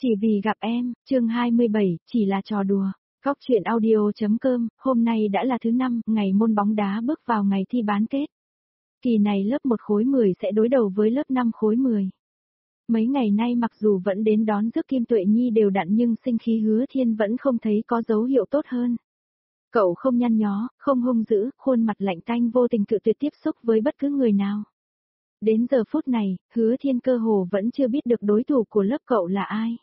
Chỉ vì gặp em, chương 27, chỉ là trò đùa. Góc chuyện audio.com, hôm nay đã là thứ 5, ngày môn bóng đá bước vào ngày thi bán kết. Kỳ này lớp 1 khối 10 sẽ đối đầu với lớp 5 khối 10. Mấy ngày nay mặc dù vẫn đến đón rước Kim Tuệ Nhi đều đặn nhưng sinh khí Hứa Thiên vẫn không thấy có dấu hiệu tốt hơn. Cậu không nhăn nhó, không hung dữ, khuôn mặt lạnh tanh vô tình cự tuyệt tiếp xúc với bất cứ người nào. Đến giờ phút này, Hứa Thiên cơ hồ vẫn chưa biết được đối thủ của lớp cậu là ai.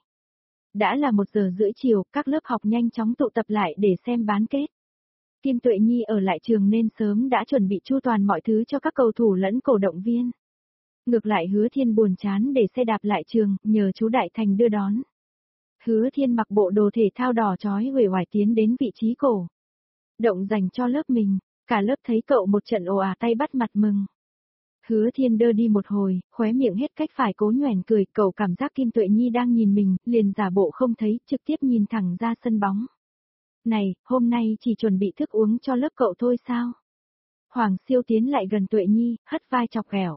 Đã là 1:30 chiều, các lớp học nhanh chóng tụ tập lại để xem bán kết. Kim Tuệ Nhi ở lại trường nên sớm đã chuẩn bị chu toàn mọi thứ cho các cầu thủ lẫn cổ động viên. Ngược lại Hứa Thiên buồn chán để xe đạp lại trường, nhờ chú Đại Thành đưa đón. Hứa Thiên mặc bộ đồ thể thao đỏ chói uể oải tiến đến vị trí cổ động dành cho lớp mình, cả lớp thấy cậu một trận ồ ạt tay bắt mặt mừng. Hứa Thiên đơ đi một hồi, khóe miệng hết cách phải cố nhoẻn cười, cậu cảm giác Kim Tuệ Nhi đang nhìn mình, liền giả bộ không thấy, trực tiếp nhìn thẳng ra sân bóng. Này, hôm nay chỉ chuẩn bị thức uống cho lớp cậu thôi sao? Hoàng Siêu tiến lại gần Tuệ Nhi, hất vai chọc ghẹo.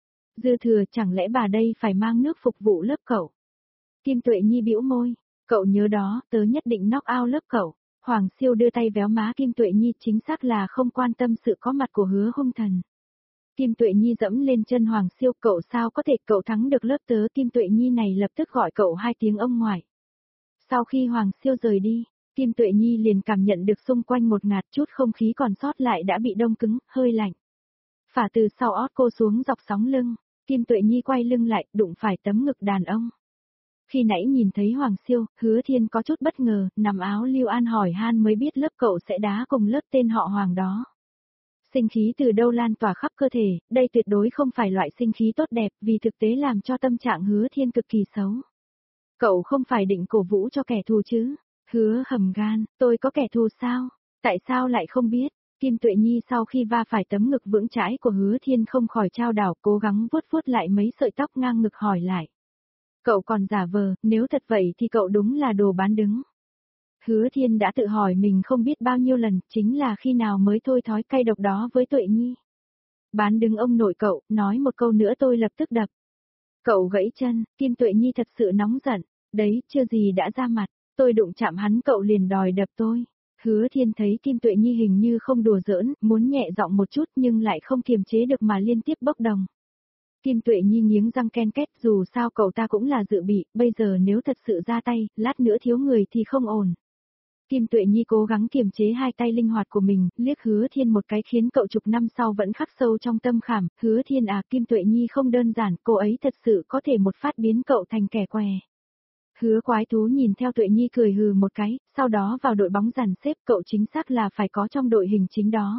Dư thừa chẳng lẽ bà đây phải mang nước phục vụ lớp cậu? Kim Tuệ Nhi bĩu môi, cậu nhớ đó, tớ nhất định knock out lớp cậu. Hoàng Siêu đưa tay véo má Kim Tuệ Nhi, chính xác là không quan tâm sự có mặt của Hứa Hung Thần. Kim Tuệ Nhi dẫm lên chân Hoàng Siêu, cậu sao có thể, cậu thắng được lớp tớ. Kim Tuệ Nhi này lập tức gọi cậu 2 tiếng ông ngoại. Sau khi Hoàng Siêu rời đi, Kim Tuệ Nhi liền cảm nhận được xung quanh một ngạt, chút không khí còn sót lại đã bị đông cứng, hơi lạnh. Phả từ sau ót cô xuống dọc sóng lưng, Kim Tuệ Nhi quay lưng lại, đụng phải tấm ngực đàn ông. Khi nãy nhìn thấy Hoàng Siêu, Hứa Thiên có chút bất ngờ, nằm áo Lưu An hỏi han mới biết lớp cậu sẽ đá cùng lớp tên họ Hoàng đó. Sinh khí từ đâu lan tỏa khắp cơ thể, đây tuyệt đối không phải loại sinh khí tốt đẹp, vì thực tế làm cho tâm trạng Hứa Thiên cực kỳ xấu. Cậu không phải định cổ vũ cho kẻ thù chứ? Hứa hầm gan, tôi có kẻ thù sao? Tại sao lại không biết? Kim Tuệ Nhi sau khi va phải tấm ngực vững chãi của Hứa Thiên không khỏi chao đảo, cố gắng vuốt vuốt lại mấy sợi tóc ngang ngực hỏi lại. Cậu còn giả vờ, nếu thật vậy thì cậu đúng là đồ bán đứng. Hứa Thiên đã tự hỏi mình không biết bao nhiêu lần, chính là khi nào mới thôi thói cay độc đó với Tuệ Nhi. Bán đứng ông nội cậu, nói một câu nữa tôi lập tức đập. Cậu gãy chân, Kim Tuệ Nhi thật sự nóng giận, đấy, chưa gì đã ra mặt, tôi đụng chạm hắn cậu liền đòi đập tôi. Hứa Thiên thấy Kim Tuệ Nhi hình như không đùa giỡn, muốn nhẹ giọng một chút nhưng lại không kiềm chế được mà liên tiếp bốc đồng. Kim Tuệ Nhi nghiến răng ken két, dù sao cậu ta cũng là dự bị, bây giờ nếu thật sự ra tay, lát nữa thiếu người thì không ổn. Kim Tuệ Nhi cố gắng kiềm chế hai tay linh hoạt của mình, liếc Hứa Thiên một cái khiến cậu chục năm sau vẫn khắc sâu trong tâm khảm. Hứa Thiên à, Kim Tuệ Nhi không đơn giản, cô ấy thật sự có thể một phát biến cậu thành kẻ què. Hứa Quái Thú nhìn theo Tuệ Nhi cười hừ một cái, sau đó vào đội bóng dàn xếp, cậu chính xác là phải có trong đội hình chính đó.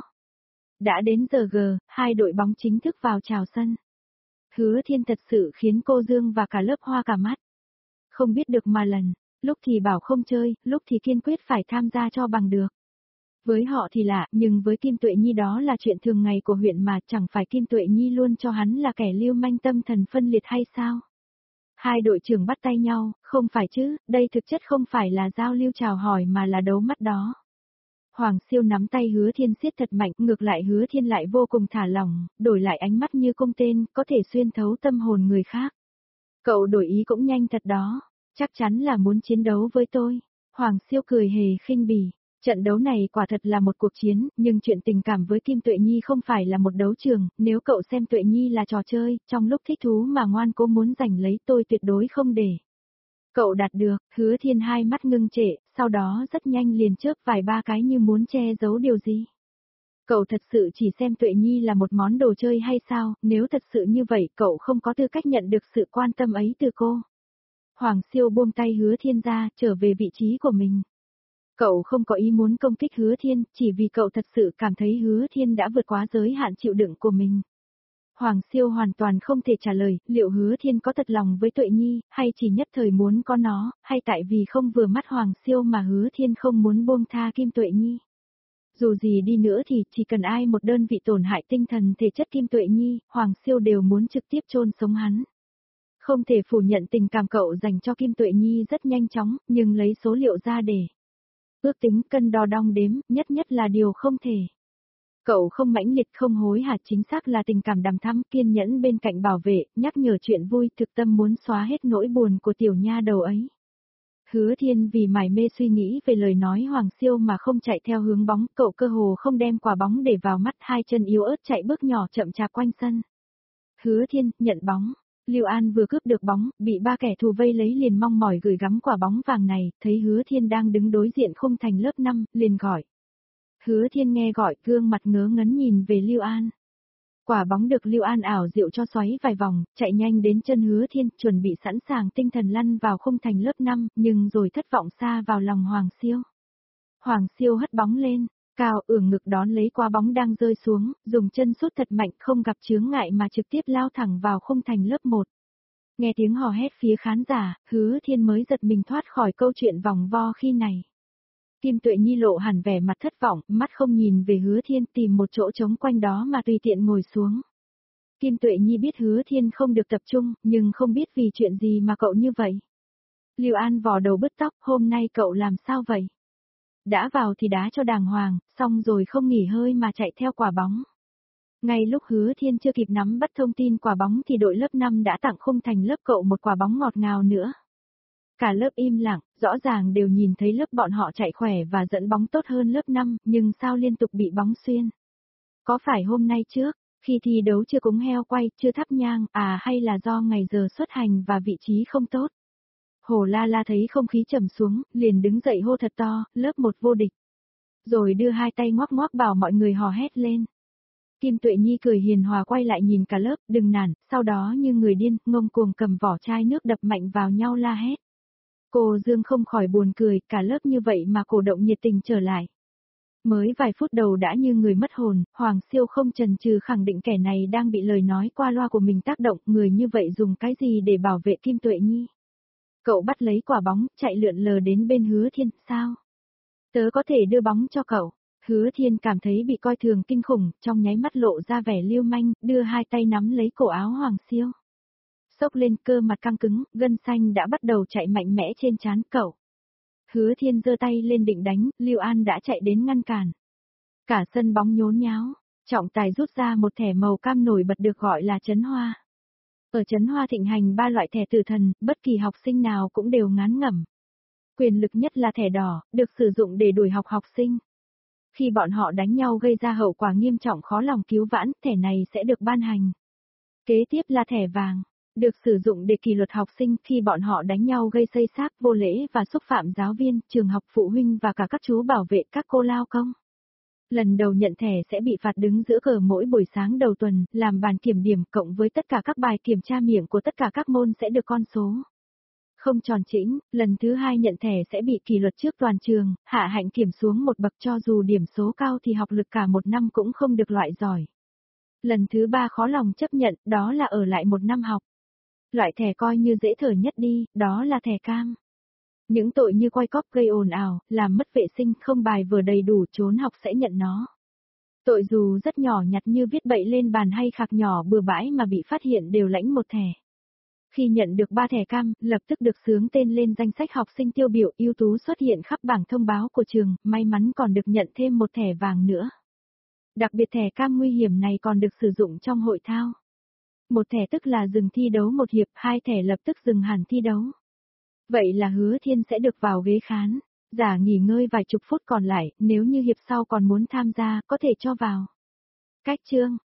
Đã đến giờ G, hai đội bóng chính thức vào chào sân. Hứa Thiên thật sự khiến cô Dương và cả lớp hoa cả mắt. Không biết được mà lần, lúc thì bảo không chơi, lúc thì kiên quyết phải tham gia cho bằng được. Với họ thì lạ, nhưng với Kim Tuệ Nhi đó là chuyện thường ngày của huyện mà, chẳng phải Kim Tuệ Nhi luôn cho hắn là kẻ lưu manh tâm thần phân liệt hay sao? Hai đội trưởng bắt tay nhau, không phải chứ, đây thực chất không phải là giao lưu chào hỏi mà là đấu mắt đó. Hoàng Siêu nắm tay Hứa Thiên siết thật mạnh, ngược lại Hứa Thiên lại vô cùng thả lỏng, đổi lại ánh mắt như cung tên, có thể xuyên thấu tâm hồn người khác. Cậu đổi ý cũng nhanh thật đó, chắc chắn là muốn chiến đấu với tôi. Hoàng Siêu cười hề khinh bỉ, trận đấu này quả thật là một cuộc chiến, nhưng chuyện tình cảm với Kim Tuệ Nhi không phải là một đấu trường, nếu cậu xem Tuệ Nhi là trò chơi, trong lúc thích thú mà ngoan cố muốn giành lấy tôi tuyệt đối không để. Cậu đạt được, Hứa Thiên hai mắt ngưng trệ, sau đó rất nhanh liền chớp vài ba cái như muốn che giấu điều gì. Cậu thật sự chỉ xem Tuệ Nhi là một món đồ chơi hay sao, nếu thật sự như vậy cậu không có tư cách nhận được sự quan tâm ấy từ cô. Hoàng Siêu buông tay Hứa Thiên ra, trở về vị trí của mình. Cậu không có ý muốn công kích Hứa Thiên, chỉ vì cậu thật sự cảm thấy Hứa Thiên đã vượt quá giới hạn chịu đựng của mình. Hoàng Siêu hoàn toàn không thể trả lời, liệu Hứa Thiên có thật lòng với Tuệ Nhi, hay chỉ nhất thời muốn có nó, hay tại vì không vừa mắt Hoàng Siêu mà Hứa Thiên không muốn buông tha Kim Tuệ Nhi. Dù gì đi nữa thì chỉ cần ai một đơn vị tổn hại tinh thần thể chất Kim Tuệ Nhi, Hoàng Siêu đều muốn trực tiếp chôn sống hắn. Không thể phủ nhận tình cảm cậu dành cho Kim Tuệ Nhi rất nhanh chóng, nhưng lấy số liệu ra để ước tính cân đo đong đếm, nhất là điều không thể. Cậu không mãnh liệt không hối hả, chính xác là tình cảm đằm thắm, kiên nhẫn bên cạnh bảo vệ, nhắc nhở chuyện vui, thực tâm muốn xóa hết nỗi buồn của tiểu nha đầu ấy. Hứa Thiên vì mải mê suy nghĩ về lời nói Hoàng Siêu mà không chạy theo hướng bóng, cậu cơ hồ không đem quả bóng để vào mắt, hai chân yếu ớt chạy bước nhỏ chậm chạp quanh sân. Hứa Thiên, nhận bóng. Lưu An vừa cướp được bóng, bị ba kẻ thù vây lấy liền mong mỏi gửi gắm quả bóng vàng này, thấy Hứa Thiên đang đứng đối diện khung thành lớp 5, liền gọi. Hứa Thiên nghe gọi, gương mặt ngớ ngấn nhìn về Lưu An. Quả bóng được Lưu An ảo diệu cho xoáy vài vòng, chạy nhanh đến chân Hứa Thiên, chuẩn bị sẵn sàng tinh thần lăn vào khung thành lớp 5, nhưng rồi thất vọng xa vào lòng Hoàng Siêu. Hoàng Siêu hất bóng lên, cao ưỡn ngực đón lấy quả bóng đang rơi xuống, dùng chân sút thật mạnh không gặp chướng ngại mà trực tiếp lao thẳng vào khung thành lớp 1. Nghe tiếng hò hét phía khán giả, Hứa Thiên mới giật mình thoát khỏi câu chuyện vòng vo khi này. Kim Tuệ Nhi lộ hẳn vẻ mặt thất vọng, mắt không nhìn về Hứa Thiên, tìm một chỗ trống quanh đó mà tùy tiện ngồi xuống. Kim Tuệ Nhi biết Hứa Thiên không được tập trung, nhưng không biết vì chuyện gì mà cậu như vậy. Lưu An vò đầu bứt tóc, hôm nay cậu làm sao vậy? Đã vào thì đá cho đàng hoàng, xong rồi không nghỉ hơi mà chạy theo quả bóng. Ngay lúc Hứa Thiên chưa kịp nắm bắt thông tin quả bóng thì đội lớp 5 đã tặng khung thành lớp cậu một quả bóng ngọt ngào nữa. Cả lớp im lặng, rõ ràng đều nhìn thấy lớp bọn họ chạy khỏe và dẫn bóng tốt hơn lớp 5, nhưng sao liên tục bị bóng xuyên? Có phải hôm nay trước, khi thi đấu chưa cúng heo quay, chưa thắp nhang, hay là do ngày giờ xuất hành và vị trí không tốt? Hồ La La thấy không khí trầm xuống, liền đứng dậy hô thật to, lớp 1 vô địch. Rồi đưa hai tay ngoắc ngoắc bảo mọi người hò hét lên. Kim Tuệ Nhi cười hiền hòa quay lại nhìn cả lớp, đừng nản, sau đó như người điên, ngông cuồng cầm vỏ chai nước đập mạnh vào nhau la hét. Cô Dương không khỏi buồn cười, cả lớp như vậy mà cổ động nhiệt tình trở lại. Mới vài phút đầu đã như người mất hồn, Hoàng Siêu không chần chừ khẳng định kẻ này đang bị lời nói qua loa của mình tác động, người như vậy dùng cái gì để bảo vệ Kim Tuệ Nhi. Cậu bắt lấy quả bóng, chạy lượn lờ đến bên Hứa Thiên, sao? Tớ có thể đưa bóng cho cậu. Hứa Thiên cảm thấy bị coi thường kinh khủng, trong nháy mắt lộ ra vẻ lưu manh, đưa hai tay nắm lấy cổ áo Hoàng Siêu. Xốc lên, cơ mặt căng cứng, gân xanh đã bắt đầu chạy mạnh mẽ trên trán cậu. Hứa Thiên giơ tay lên định đánh, Lưu An đã chạy đến ngăn cản. Cả sân bóng nhốn nháo, trọng tài rút ra một thẻ màu cam nổi bật được gọi là Trấn Hoa. Ở Trấn Hoa thịnh hành 3 loại thẻ tử thần, bất kỳ học sinh nào cũng đều ngán ngẩm. Quyền lực nhất là thẻ đỏ, được sử dụng để đuổi học học sinh. Khi bọn họ đánh nhau gây ra hậu quả nghiêm trọng khó lòng cứu vãn, thẻ này sẽ được ban hành. Kế tiếp là thẻ vàng, được sử dụng để kỷ luật học sinh khi bọn họ đánh nhau gây xây xát, vô lễ và xúc phạm giáo viên, trường học, phụ huynh và cả các chú bảo vệ, các cô lao công. Lần đầu nhận thẻ sẽ bị phạt đứng giữa cờ mỗi buổi sáng đầu tuần, làm bàn kiểm điểm cộng với tất cả các bài kiểm tra miệng của tất cả các môn sẽ được con số. Không tròn chỉnh, lần thứ 2 nhận thẻ sẽ bị kỷ luật trước toàn trường, hạ hạnh kiểm xuống một bậc, cho dù điểm số cao thì học lực cả một năm cũng không được loại giỏi. Lần thứ 3 khó lòng chấp nhận, đó là ở lại một năm học. Loại thẻ coi như dễ thở nhất đi, đó là thẻ cam. Những tội như quay cóp gây ồn ào, làm mất vệ sinh, không bài vở đầy đủ, trốn học sẽ nhận nó. Tội dù rất nhỏ nhặt như viết bậy lên bàn hay khạc nhỏ bừa bãi mà bị phát hiện đều lãnh một thẻ. Khi nhận được 3 thẻ cam, lập tức được xướng tên lên danh sách học sinh tiêu biểu ưu tú xuất hiện khắp bảng thông báo của trường, may mắn còn được nhận thêm một thẻ vàng nữa. Đặc biệt thẻ cam nguy hiểm này còn được sử dụng trong hội thao. Một thẻ tức là dừng thi đấu một hiệp, 2 thẻ lập tức dừng hẳn thi đấu. Vậy là Hứa Thiên sẽ được vào ghế khán, giả nghỉ ngơi vài chục phút còn lại, nếu như hiệp sau còn muốn tham gia, có thể cho vào. Cách chương